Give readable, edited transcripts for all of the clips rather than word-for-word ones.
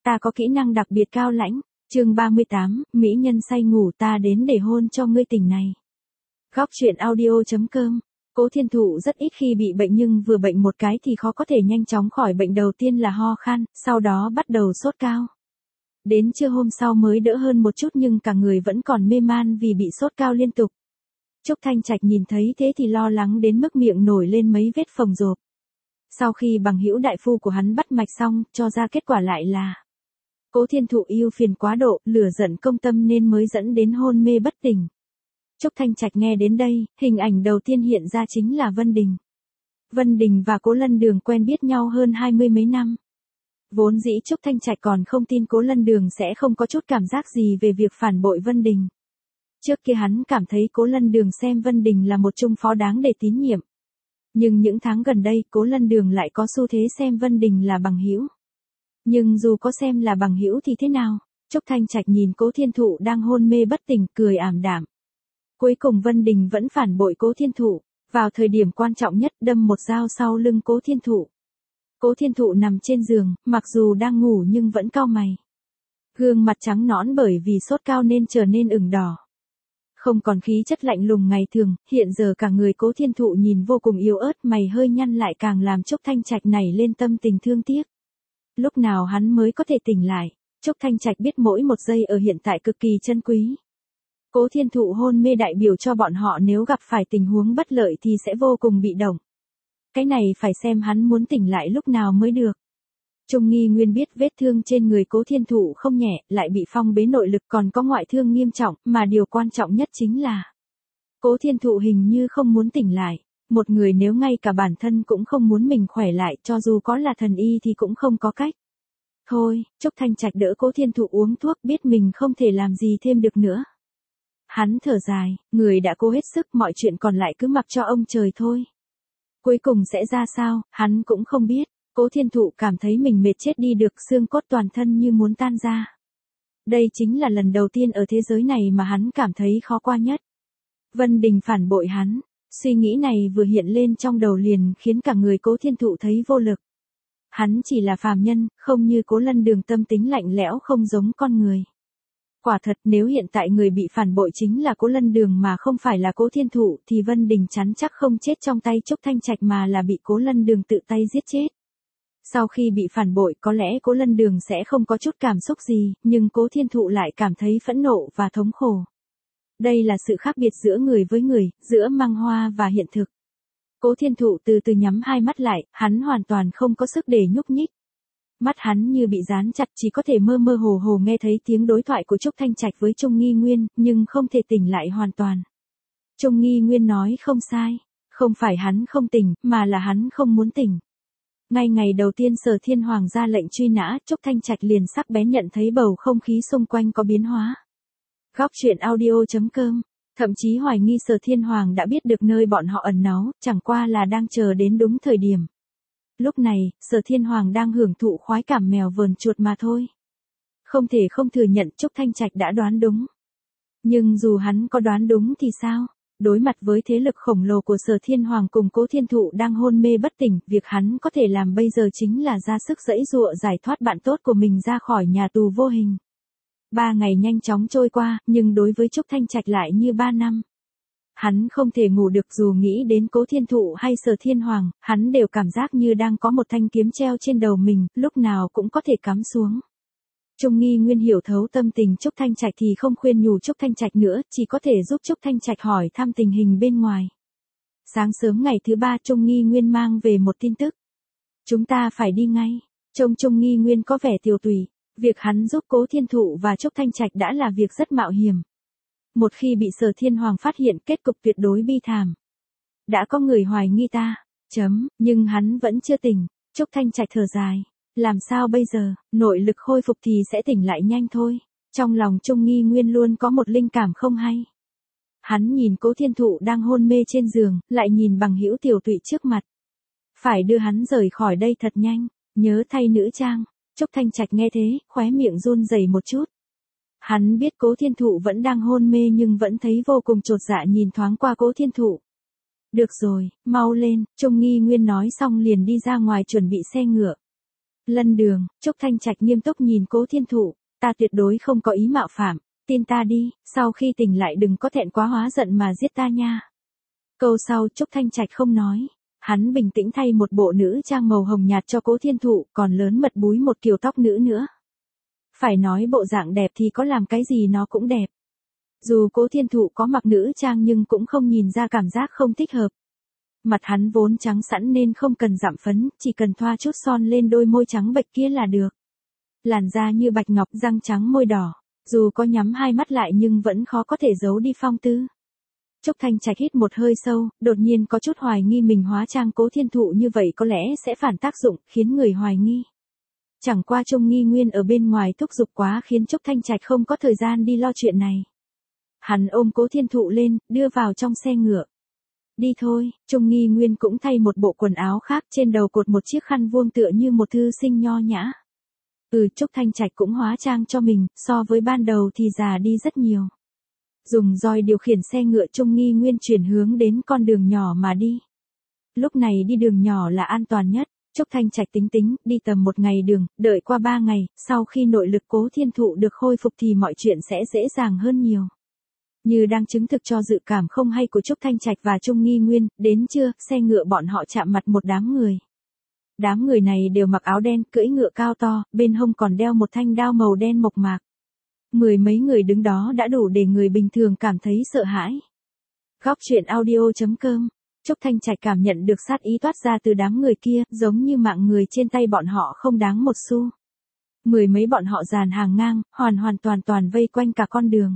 Ta có kỹ năng đặc biệt cao lãnh. Chương 38, mỹ nhân say ngủ, ta đến để hôn cho ngươi tỉnh này. Góc truyện audio.com. Cố Thiên Thụ rất ít khi bị bệnh, nhưng vừa bệnh một cái thì khó có thể nhanh chóng khỏi bệnh. Đầu tiên là ho khan, sau đó bắt đầu sốt cao. Đến trưa hôm sau mới đỡ hơn một chút, nhưng cả người vẫn còn mê man vì bị sốt cao liên tục. Trúc Thanh Trạch nhìn thấy thế thì lo lắng đến mức miệng nổi lên mấy vết phồng rộp. Sau khi bằng hữu đại phu của hắn bắt mạch xong, cho ra kết quả lại là Cố Thiên Thụ ưu phiền quá độ, lửa giận công tâm nên mới dẫn đến hôn mê bất tỉnh. Trúc Thanh Trạch nghe đến đây, hình ảnh đầu tiên hiện ra chính là Vân Đình. Vân Đình và Cố Lân Đường quen biết nhau hơn 20 mấy năm. Vốn dĩ Trúc Thanh Trạch còn không tin Cố Lân Đường sẽ không có chút cảm giác gì về việc phản bội Vân Đình. Trước kia hắn cảm thấy Cố Lân Đường xem Vân Đình là một trung phó đáng để tín nhiệm. Nhưng những tháng gần đây, Cố Lân Đường lại có xu thế xem Vân Đình là bằng hữu. Nhưng dù có xem là bằng hữu thì thế nào? Trúc Thanh Trạch nhìn Cố Thiên Thụ đang hôn mê bất tỉnh, cười ảm đạm. Cuối cùng Vân Đình vẫn phản bội Cố Thiên Thụ, vào thời điểm quan trọng nhất đâm một dao sau lưng Cố Thiên Thụ. Cố Thiên Thụ nằm trên giường, mặc dù đang ngủ nhưng vẫn cau mày. Gương mặt trắng nõn bởi vì sốt cao nên trở nên ửng đỏ. Không còn khí chất lạnh lùng ngày thường, hiện giờ cả người Cố Thiên Thụ nhìn vô cùng yếu ớt, mày hơi nhăn lại càng làm Trúc Thanh Trạch nảy lên tâm tình thương tiếc. Lúc nào hắn mới có thể tỉnh lại? Trúc Thanh Trạch biết mỗi một giây ở hiện tại cực kỳ chân quý. Cố Thiên Thụ hôn mê đại biểu cho bọn họ nếu gặp phải tình huống bất lợi thì sẽ vô cùng bị động. Cái này phải xem hắn muốn tỉnh lại lúc nào mới được. Trung Nghi Nguyên biết vết thương trên người Cố Thiên Thụ không nhẹ, lại bị phong bế nội lực, còn có ngoại thương nghiêm trọng, mà điều quan trọng nhất chính là Cố Thiên Thụ hình như không muốn tỉnh lại. Một người nếu ngay cả bản thân cũng không muốn mình khỏe lại, cho dù có là thần y thì cũng không có cách. Thôi, Trúc Thanh Trạch đỡ Cố Thiên Thụ uống thuốc, biết mình không thể làm gì thêm được nữa. Hắn thở dài, người đã cố hết sức, mọi chuyện còn lại cứ mặc cho ông trời thôi. Cuối cùng sẽ ra sao, hắn cũng không biết. Cố Thiên Thụ cảm thấy mình mệt chết đi được, xương cốt toàn thân như muốn tan ra. Đây chính là lần đầu tiên ở thế giới này mà hắn cảm thấy khó qua nhất. Vân Đình phản bội hắn. Suy nghĩ này vừa hiện lên trong đầu liền khiến cả người Cố Thiên Thụ thấy vô lực. Hắn chỉ là phàm nhân, không như Cố Lân Đường tâm tính lạnh lẽo, không giống con người. Quả thật, nếu hiện tại người bị phản bội chính là Cố Lân Đường mà không phải là Cố Thiên Thụ thì Vân Đình chắn chắc không chết trong tay Trúc Thanh Trạch mà là bị Cố Lân Đường tự tay giết chết. Sau khi bị phản bội có lẽ Cố Lân Đường sẽ không có chút cảm xúc gì, nhưng Cố Thiên Thụ lại cảm thấy phẫn nộ và thống khổ. Đây là sự khác biệt giữa người với người, giữa mang hoa và hiện thực. Cố Thiên Thụ từ từ nhắm hai mắt lại, hắn hoàn toàn không có sức để nhúc nhích. Mắt hắn như bị dán chặt, chỉ có thể mơ mơ hồ hồ nghe thấy tiếng đối thoại của Trúc Thanh Trạch với Trung Nghi Nguyên, nhưng không thể tỉnh lại hoàn toàn. Trung Nghi Nguyên nói không sai, không phải hắn không tỉnh, mà là hắn không muốn tỉnh. Ngay ngày đầu tiên Sở Thiên Hoàng ra lệnh truy nã, Trúc Thanh Trạch liền sắc bén nhận thấy bầu không khí xung quanh có biến hóa. Góc truyện audio.com, thậm chí hoài nghi Sở Thiên Hoàng đã biết được nơi bọn họ ẩn náu, chẳng qua là đang chờ đến đúng thời điểm. Lúc này, Sở Thiên Hoàng đang hưởng thụ khoái cảm mèo vờn chuột mà thôi. Không thể không thừa nhận Trúc Thanh Trạch đã đoán đúng. Nhưng dù hắn có đoán đúng thì sao? Đối mặt với thế lực khổng lồ của Sở Thiên Hoàng cùng Cố Thiên Thụ đang hôn mê bất tỉnh, việc hắn có thể làm bây giờ chính là ra sức giãy giụa giải thoát bạn tốt của mình ra khỏi nhà tù vô hình. 3 ngày nhanh chóng trôi qua, nhưng đối với Trúc Thanh Trạch lại như 3 năm. Hắn không thể ngủ được, dù nghĩ đến Cố Thiên Thụ hay Sở Thiên Hoàng, hắn đều cảm giác như đang có một thanh kiếm treo trên đầu mình, lúc nào cũng có thể cắm xuống. Trung Nghi Nguyên hiểu thấu tâm tình Trúc Thanh Trạch thì không khuyên nhủ Trúc Thanh Trạch nữa, chỉ có thể giúp Trúc Thanh Trạch hỏi thăm tình hình bên ngoài. Sáng sớm ngày thứ 3 Trung Nghi Nguyên mang về một tin tức. Chúng ta phải đi ngay. Trông Trung Nghi Nguyên có vẻ tiều tụy. Việc hắn giúp Cố Thiên Thụ và Trúc Thanh Trạch đã là việc rất mạo hiểm. Một khi bị Sở Thiên Hoàng phát hiện, kết cục tuyệt đối bi thảm. Đã có người hoài nghi ta. Nhưng hắn vẫn chưa tỉnh. Trúc Thanh Trạch thở dài. Làm sao bây giờ, nội lực khôi phục thì sẽ tỉnh lại nhanh thôi. Trong lòng Trung Nghi Nguyên luôn có một linh cảm không hay. Hắn nhìn Cố Thiên Thụ đang hôn mê trên giường, lại nhìn bằng hữu tiểu tụy trước mặt. Phải đưa hắn rời khỏi đây thật nhanh, nhớ thay nữ trang. Trúc Thanh Trạch nghe thế, khóe miệng run rẩy một chút. Hắn biết Cố Thiên Thụ vẫn đang hôn mê nhưng vẫn thấy vô cùng chột dạ nhìn thoáng qua Cố Thiên Thụ. Được rồi, mau lên, Trung Nghi Nguyên nói xong liền đi ra ngoài chuẩn bị xe ngựa. Lân đường, Trúc Thanh Trạch nghiêm túc nhìn Cố Thiên Thụ, ta tuyệt đối không có ý mạo phạm, tin ta đi, sau khi tỉnh lại đừng có thẹn quá hóa giận mà giết ta nha. Câu sau Trúc Thanh Trạch không nói, hắn bình tĩnh thay một bộ nữ trang màu hồng nhạt cho Cố Thiên Thụ, còn lớn mật búi một kiểu tóc nữ nữa. Phải nói bộ dạng đẹp thì có làm cái gì nó cũng đẹp. Dù Cố Thiên Thụ có mặc nữ trang nhưng cũng không nhìn ra cảm giác không thích hợp. Mặt hắn vốn trắng sẵn nên không cần dặm phấn, chỉ cần thoa chút son lên đôi môi trắng bệch kia là được. Làn da như bạch ngọc, răng trắng môi đỏ, dù có nhắm hai mắt lại nhưng vẫn khó có thể giấu đi phong tư. Trúc Thanh Trạch hít một hơi sâu, đột nhiên có chút hoài nghi mình hóa trang Cố Thiên Thụ như vậy có lẽ sẽ phản tác dụng, khiến người hoài nghi. Chẳng qua Trung Nghi Nguyên ở bên ngoài thúc giục quá khiến Trúc Thanh Trạch không có thời gian đi lo chuyện này. Hắn ôm Cố Thiên Thụ lên, đưa vào trong xe ngựa. Đi thôi, Trung Nghi Nguyên cũng thay một bộ quần áo khác, trên đầu cột một chiếc khăn vuông tựa như một thư sinh nho nhã. Trúc Thanh Trạch cũng hóa trang cho mình, so với ban đầu thì già đi rất nhiều. Dùng roi điều khiển xe ngựa, Trung Nghi Nguyên chuyển hướng đến con đường nhỏ mà đi. Lúc này đi đường nhỏ là an toàn nhất. Trúc Thanh Trạch tính, đi tầm 1 ngày đường, đợi qua 3 ngày, sau khi nội lực Cố Thiên Thụ được khôi phục thì mọi chuyện sẽ dễ dàng hơn nhiều. Như đang chứng thực cho dự cảm không hay của Trúc Thanh Trạch và Trung Nghi Nguyên, đến trưa, xe ngựa bọn họ chạm mặt một đám người. Đám người này đều mặc áo đen, cưỡi ngựa cao to, bên hông còn đeo một thanh đao màu đen mộc mạc. 10 mấy người đứng đó đã đủ để người bình thường cảm thấy sợ hãi. Góc truyện audio.com. Trúc Thanh Trạch cảm nhận được sát ý toát ra từ đám người kia, giống như mạng người trên tay bọn họ không đáng một xu. 10 mấy bọn họ dàn hàng ngang, hoàn toàn vây quanh cả con đường.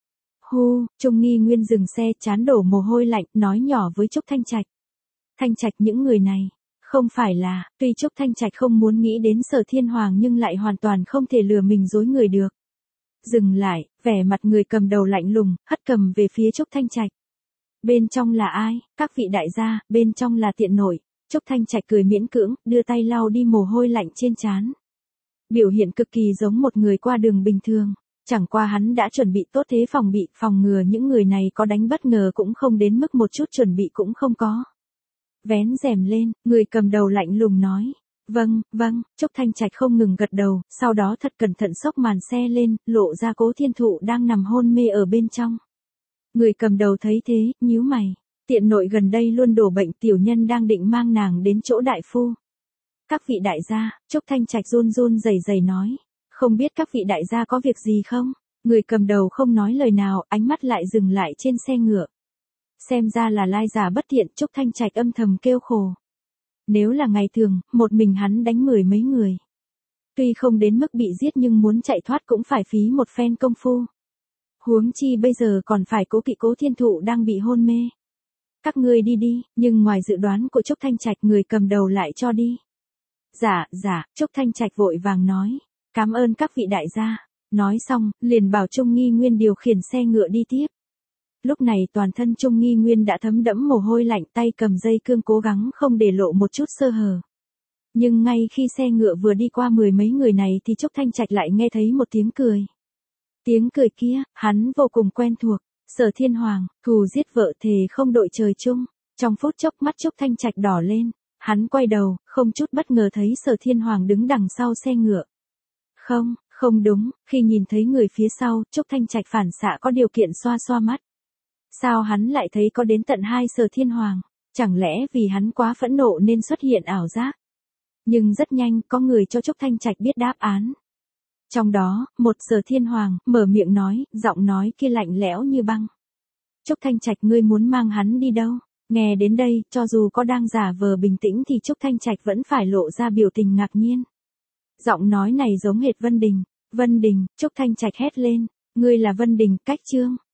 Hu, Trung Nghi Nguyên dừng xe, trán đổ mồ hôi lạnh, nói nhỏ với Trúc Thanh Trạch. Thanh Trạch, những người này, không phải là, tuy Trúc Thanh Trạch không muốn nghĩ đến Sở Thiên Hoàng nhưng lại hoàn toàn không thể lừa mình dối người được. Dừng lại, vẻ mặt người cầm đầu lạnh lùng, hất cầm về phía Trúc Thanh Trạch. Bên trong là ai? Các vị đại gia, bên trong là tiện nội. Trúc Thanh Trạch cười miễn cưỡng, đưa tay lau đi mồ hôi lạnh trên trán. Biểu hiện cực kỳ giống một người qua đường bình thường. Chẳng qua hắn đã chuẩn bị tốt thế phòng ngừa những người này có đánh bất ngờ cũng không đến mức một chút chuẩn bị cũng không có. Vén rèm lên, người cầm đầu lạnh lùng nói. Vâng, Trúc Thanh Trạch không ngừng gật đầu, sau đó thật cẩn thận xốc màn xe lên, lộ ra Cố Thiên Thụ đang nằm hôn mê ở bên trong. Người cầm đầu thấy thế, nhíu mày. Tiện nội gần đây luôn đổ bệnh, tiểu nhân đang định mang nàng đến chỗ đại phu. Các vị đại gia, Trúc Thanh Trạch run rẩy nói. Không biết các vị đại gia có việc gì không? Người cầm đầu không nói lời nào, ánh mắt lại dừng lại trên xe ngựa. Xem ra là lai giả bất thiện, Trúc Thanh Trạch âm thầm kêu khổ. Nếu là ngày thường, một mình hắn đánh 10 mấy người. Tuy không đến mức bị giết nhưng muốn chạy thoát cũng phải phí một phen công phu. Huống chi bây giờ còn phải cố kỵ Cố Thiên Thụ đang bị hôn mê. Các ngươi đi, nhưng ngoài dự đoán của Trúc Thanh Trạch, người cầm đầu lại cho đi. Dạ, Trúc Thanh Trạch vội vàng nói. Cảm ơn các vị đại gia. Nói xong, liền bảo Trung Nghi Nguyên điều khiển xe ngựa đi tiếp. Lúc này toàn thân Trung Nghi Nguyên đã thấm đẫm mồ hôi lạnh, tay cầm dây cương cố gắng không để lộ một chút sơ hở. Nhưng ngay khi xe ngựa vừa đi qua 10 mấy người này thì Trúc Thanh Trạch lại nghe thấy một tiếng cười. Tiếng cười kia, hắn vô cùng quen thuộc. Sở Thiên Hoàng, thù giết vợ thề không đội trời chung. Trong phút chốc mắt Trúc Thanh Trạch đỏ lên. Hắn quay đầu, không chút bất ngờ thấy Sở Thiên Hoàng đứng đằng sau xe ngựa. Không đúng, khi nhìn thấy người phía sau, Trúc Thanh Trạch phản xạ có điều kiện xoa mắt. Sao hắn lại thấy có đến tận 2 Sở Thiên Hoàng? Chẳng lẽ vì hắn quá phẫn nộ nên xuất hiện ảo giác? Nhưng rất nhanh, có người cho Trúc Thanh Trạch biết đáp án. Trong đó, một Sở Thiên Hoàng, mở miệng nói, giọng nói kia lạnh lẽo như băng. Trúc Thanh Trạch, ngươi muốn mang hắn đi đâu? Nghe đến đây, cho dù có đang giả vờ bình tĩnh thì Trúc Thanh Trạch vẫn phải lộ ra biểu tình ngạc nhiên. Giọng nói này giống hệt Vân Đình. Vân Đình, Trúc Thanh Trạch hét lên. Ngươi là Vân Đình, Cách Trương.